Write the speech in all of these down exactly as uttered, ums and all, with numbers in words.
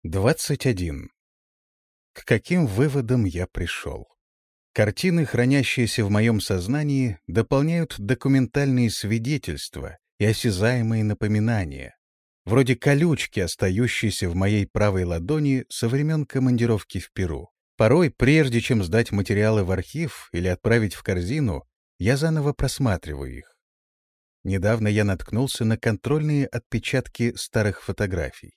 двадцать один. К каким выводам я пришел? Картины, хранящиеся в моем сознании, дополняют документальные свидетельства и осязаемые напоминания, вроде колючки, остающейся в моей правой ладони со времен командировки в Перу. Порой, прежде чем сдать материалы в архив или отправить в корзину, я заново просматриваю их. Недавно я наткнулся на контрольные отпечатки старых фотографий.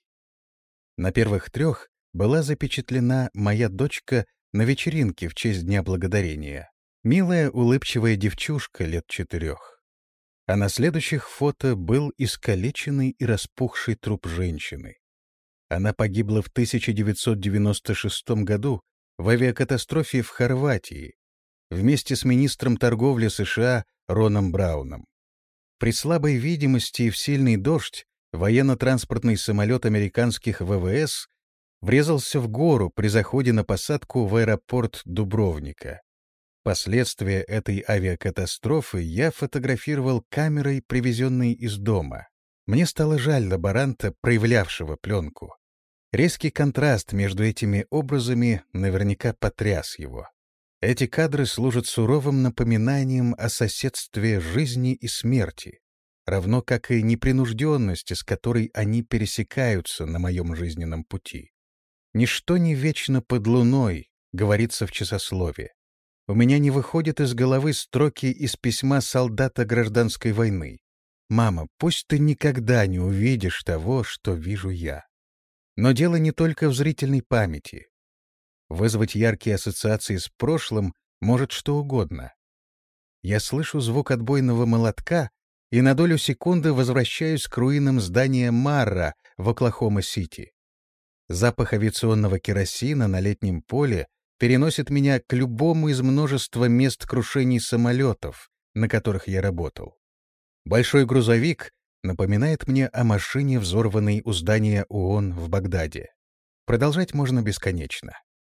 На первых трех была запечатлена моя дочка на вечеринке в честь Дня Благодарения. Милая, улыбчивая девчушка лет четырех. А на следующих фото был искалеченный и распухший труп женщины. Она погибла в тысяча девятьсот девяносто шестом году в авиакатастрофе в Хорватии вместе с министром торговли США Роном Брауном. При слабой видимости и в сильный дождь военно-транспортный самолет американских ВВС врезался в гору при заходе на посадку в аэропорт Дубровника. Последствия этой авиакатастрофы я фотографировал камерой, привезенной из дома. Мне стало жаль лаборанта, проявлявшего пленку. Резкий контраст между этими образами наверняка потряс его. Эти кадры служат суровым напоминанием о соседстве жизни и смерти, равно как и непринужденности, с которой они пересекаются на моем жизненном пути. «Ничто не вечно под луной», — говорится в часослове. У меня не выходят из головы строки из письма солдата гражданской войны. «Мама, пусть ты никогда не увидишь того, что вижу я». Но дело не только в зрительной памяти. Вызвать яркие ассоциации с прошлым может что угодно. Я слышу звук отбойного молотка и на долю секунды возвращаюсь к руинам здания Марра в Оклахома-Сити. Запах авиационного керосина на летнем поле переносит меня к любому из множества мест крушений самолетов, на которых я работал. Большой грузовик напоминает мне о машине, взорванной у здания ООН в Багдаде. Продолжать можно бесконечно.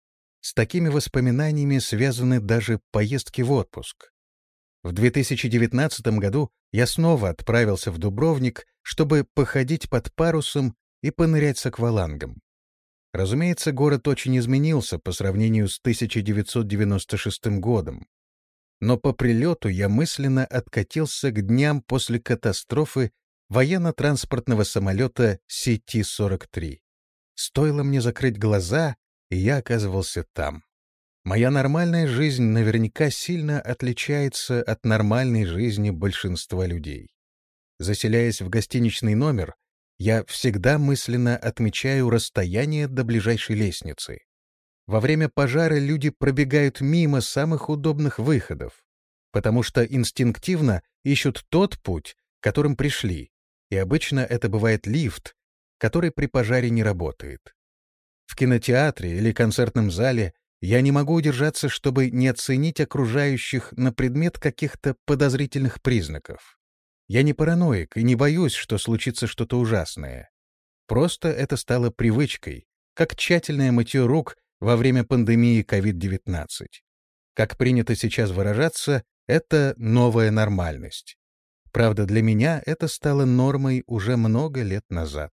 С такими воспоминаниями связаны даже поездки в отпуск. В две тысячи девятнадцатом году я снова отправился в Дубровник, чтобы походить под парусом и понырять с аквалангом. Разумеется, город очень изменился по сравнению с тысяча девятьсот девяносто шестым годом. Но по прилету я мысленно откатился к дням после катастрофы военно-транспортного самолета Си Ти сорок три. Стоило мне закрыть глаза, и я оказывался там. Моя нормальная жизнь наверняка сильно отличается от нормальной жизни большинства людей. Заселяясь в гостиничный номер, я всегда мысленно отмечаю расстояние до ближайшей лестницы. Во время пожара люди пробегают мимо самых удобных выходов, потому что инстинктивно ищут тот путь, которым пришли, и обычно это бывает лифт, который при пожаре не работает. В кинотеатре или концертном зале я не могу удержаться, чтобы не оценить окружающих на предмет каких-то подозрительных признаков. Я не параноик и не боюсь, что случится что-то ужасное. Просто это стало привычкой, как тщательное мытье рук во время пандемии ковид девятнадцать. Как принято сейчас выражаться, это новая нормальность. Правда, для меня это стало нормой уже много лет назад.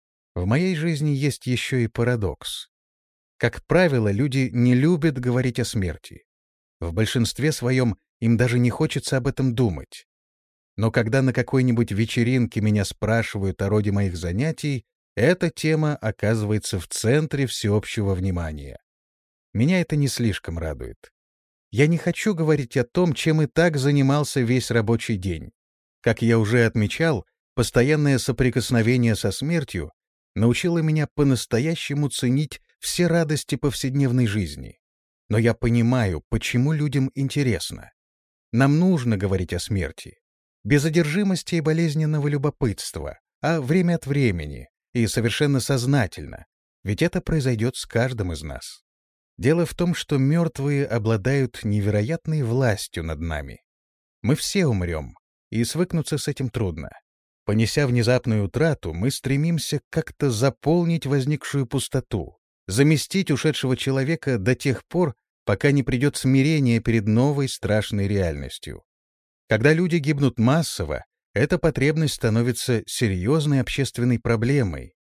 В моей жизни есть еще и парадокс. Как правило, люди не любят говорить о смерти. В большинстве своем им даже не хочется об этом думать. Но когда на какой-нибудь вечеринке меня спрашивают о роде моих занятий, эта тема оказывается в центре всеобщего внимания. Меня это не слишком радует. Я не хочу говорить о том, чем и так занимался весь рабочий день. Как я уже отмечал, постоянное соприкосновение со смертью научило меня по-настоящему ценить все радости повседневной жизни. Но я понимаю, почему людям интересно. Нам нужно говорить о смерти. Без одержимости и болезненного любопытства, а время от времени, и совершенно сознательно, ведь это произойдет с каждым из нас. Дело в том, что мертвые обладают невероятной властью над нами. Мы все умрем, и свыкнуться с этим трудно. Понеся внезапную утрату, мы стремимся как-то заполнить возникшую пустоту, заместить ушедшего человека до тех пор, пока не придет смирение перед новой страшной реальностью. Когда люди гибнут массово, эта потребность становится серьезной общественной проблемой,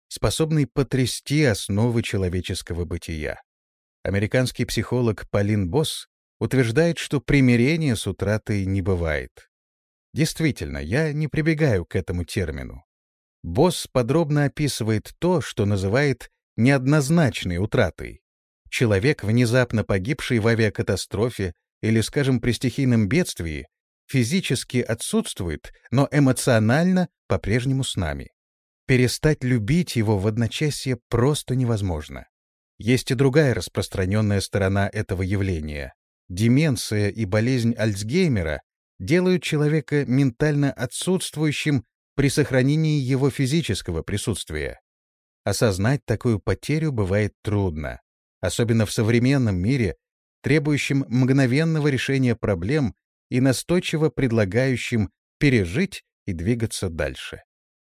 способный потрясти основы человеческого бытия. Американский психолог Полин Босс утверждает, что примирения с утратой не бывает. Действительно, я не прибегаю к этому термину. Босс подробно описывает то, что называет неоднозначной утратой. Человек, внезапно погибший в авиакатастрофе или, скажем, при стихийном бедствии, физически отсутствует, но эмоционально по-прежнему с нами. Перестать любить его в одночасье просто невозможно. Есть и другая распространенная сторона этого явления. Деменция и болезнь Альцгеймера делают человека ментально отсутствующим при сохранении его физического присутствия. Осознать такую потерю бывает трудно, особенно в современном мире, требующем мгновенного решения проблем и настойчиво предлагающим пережить и двигаться дальше.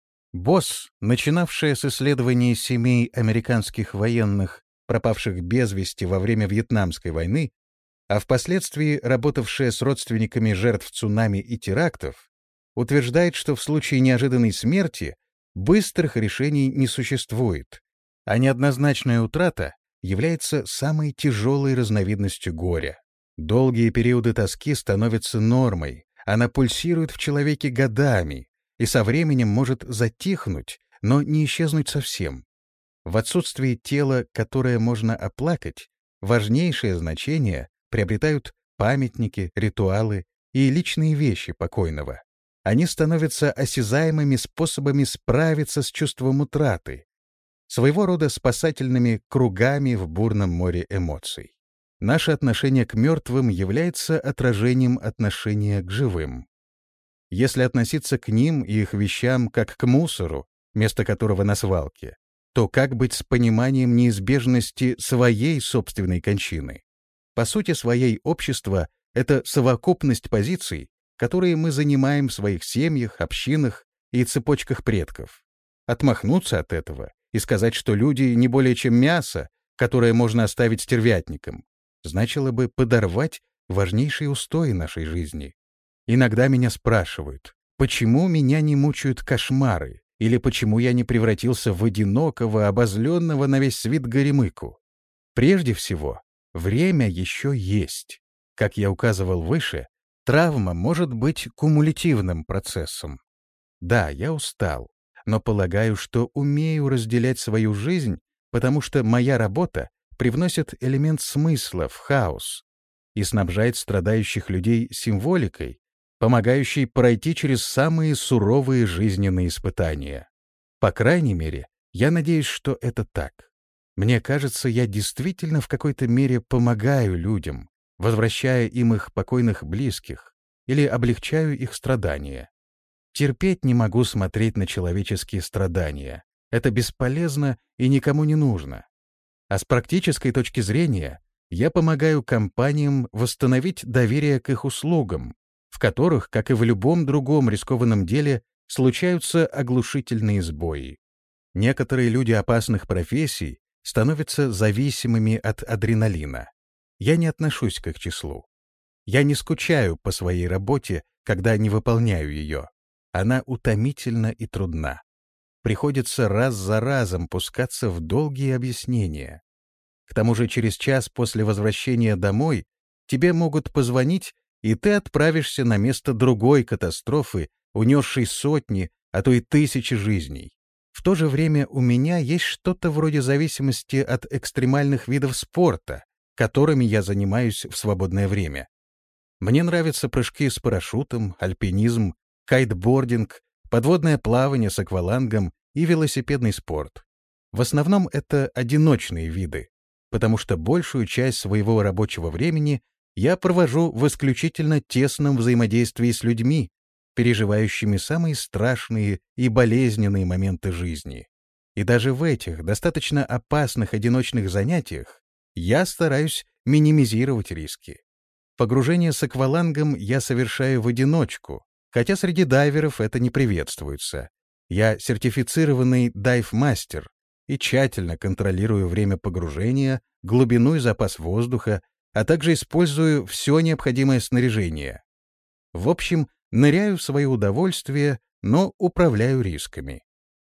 Босс, начинавшая с исследований семей американских военных, пропавших без вести во время Вьетнамской войны, а впоследствии работавшая с родственниками жертв цунами и терактов, утверждает, что в случае неожиданной смерти быстрых решений не существует, а неоднозначная утрата является самой тяжелой разновидностью горя. Долгие периоды тоски становятся нормой, она пульсирует в человеке годами и со временем может затихнуть, но не исчезнуть совсем. В отсутствии тела, которое можно оплакать, важнейшее значение приобретают памятники, ритуалы и личные вещи покойного. Они становятся осязаемыми способами справиться с чувством утраты, своего рода спасательными кругами в бурном море эмоций. Наше отношение к мертвым является отражением отношения к живым. Если относиться к ним и их вещам как к мусору, место которого на свалке, то как быть с пониманием неизбежности своей собственной кончины? По сути своей, общество — это совокупность позиций, которые мы занимаем в своих семьях, общинах и цепочках предков. Отмахнуться от этого и сказать, что люди не более чем мясо, которое можно оставить стервятникам, значило бы подорвать важнейшие устои нашей жизни. Иногда меня спрашивают, почему меня не мучают кошмары, или почему я не превратился в одинокого, обозленного на весь свет горемыку. Прежде всего, время еще есть. Как я указывал выше, травма может быть кумулятивным процессом. Да, я устал, но полагаю, что умею разделять свою жизнь, потому что моя работа привносит элемент смысла в хаос и снабжает страдающих людей символикой, помогающей пройти через самые суровые жизненные испытания. По крайней мере, я надеюсь, что это так. Мне кажется, я действительно в какой-то мере помогаю людям, возвращая им их покойных близких или облегчаю их страдания. Терпеть не могу смотреть на человеческие страдания. Это бесполезно и никому не нужно. А с практической точки зрения я помогаю компаниям восстановить доверие к их услугам, в которых, как и в любом другом рискованном деле, случаются оглушительные сбои. Некоторые люди опасных профессий становятся зависимыми от адреналина. Я не отношусь к их числу. Я не скучаю по своей работе, когда не выполняю ее. Она утомительна и трудна. Приходится раз за разом пускаться в долгие объяснения. К тому же через час после возвращения домой тебе могут позвонить, и ты отправишься на место другой катастрофы, унесшей сотни, а то и тысячи жизней. В то же время у меня есть что-то вроде зависимости от экстремальных видов спорта, которыми я занимаюсь в свободное время. Мне нравятся прыжки с парашютом, альпинизм, кайтбординг, подводное плавание с аквалангом и велосипедный спорт. В основном это одиночные виды, потому что большую часть своего рабочего времени я провожу в исключительно тесном взаимодействии с людьми, переживающими самые страшные и болезненные моменты жизни. И даже в этих достаточно опасных одиночных занятиях я стараюсь минимизировать риски. Погружение с аквалангом я совершаю в одиночку, хотя среди дайверов это не приветствуется. Я сертифицированный дайв-мастер и тщательно контролирую время погружения, глубину и запас воздуха, а также использую все необходимое снаряжение. В общем, ныряю в свое удовольствие, но управляю рисками.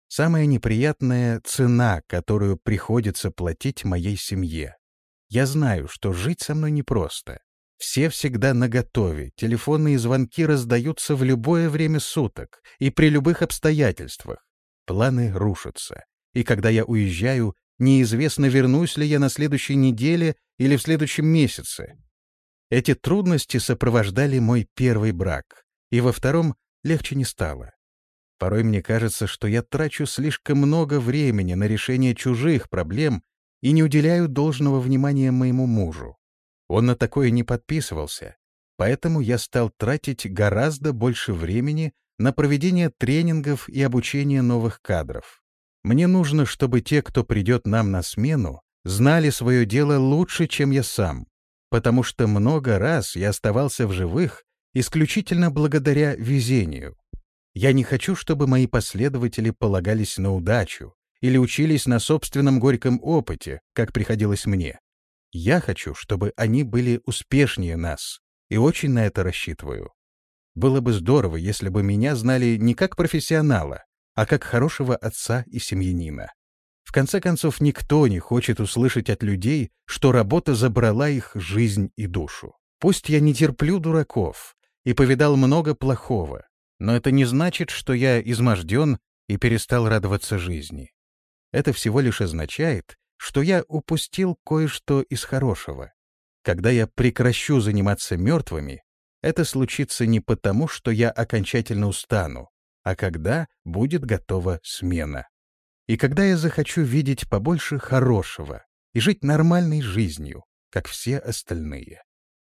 Самое неприятное — цена, которую приходится платить моей семье. Я знаю, что жить со мной непросто. Все всегда наготове, телефонные звонки раздаются в любое время суток и при любых обстоятельствах. Планы рушатся. И когда я уезжаю, неизвестно, вернусь ли я на следующей неделе или в следующем месяце. Эти трудности сопровождали мой первый брак, и во втором легче не стало. Порой мне кажется, что я трачу слишком много времени на решение чужих проблем и не уделяю должного внимания моему мужу. Он на такое не подписывался, поэтому я стал тратить гораздо больше времени на проведение тренингов и обучение новых кадров. Мне нужно, чтобы те, кто придет нам на смену, знали свое дело лучше, чем я сам, потому что много раз я оставался в живых исключительно благодаря везению. Я не хочу, чтобы мои последователи полагались на удачу или учились на собственном горьком опыте, как приходилось мне. Я хочу, чтобы они были успешнее нас, и очень на это рассчитываю. Было бы здорово, если бы меня знали не как профессионала, а как хорошего отца и семьянина. В конце концов, никто не хочет услышать от людей, что работа забрала их жизнь и душу. Пусть я не терплю дураков и повидал много плохого, но это не значит, что я изможден и перестал радоваться жизни. Это всего лишь означает, что я упустил кое-что из хорошего. Когда я прекращу заниматься мертвыми, это случится не потому, что я окончательно устану, а когда будет готова смена. И когда я захочу видеть побольше хорошего и жить нормальной жизнью, как все остальные.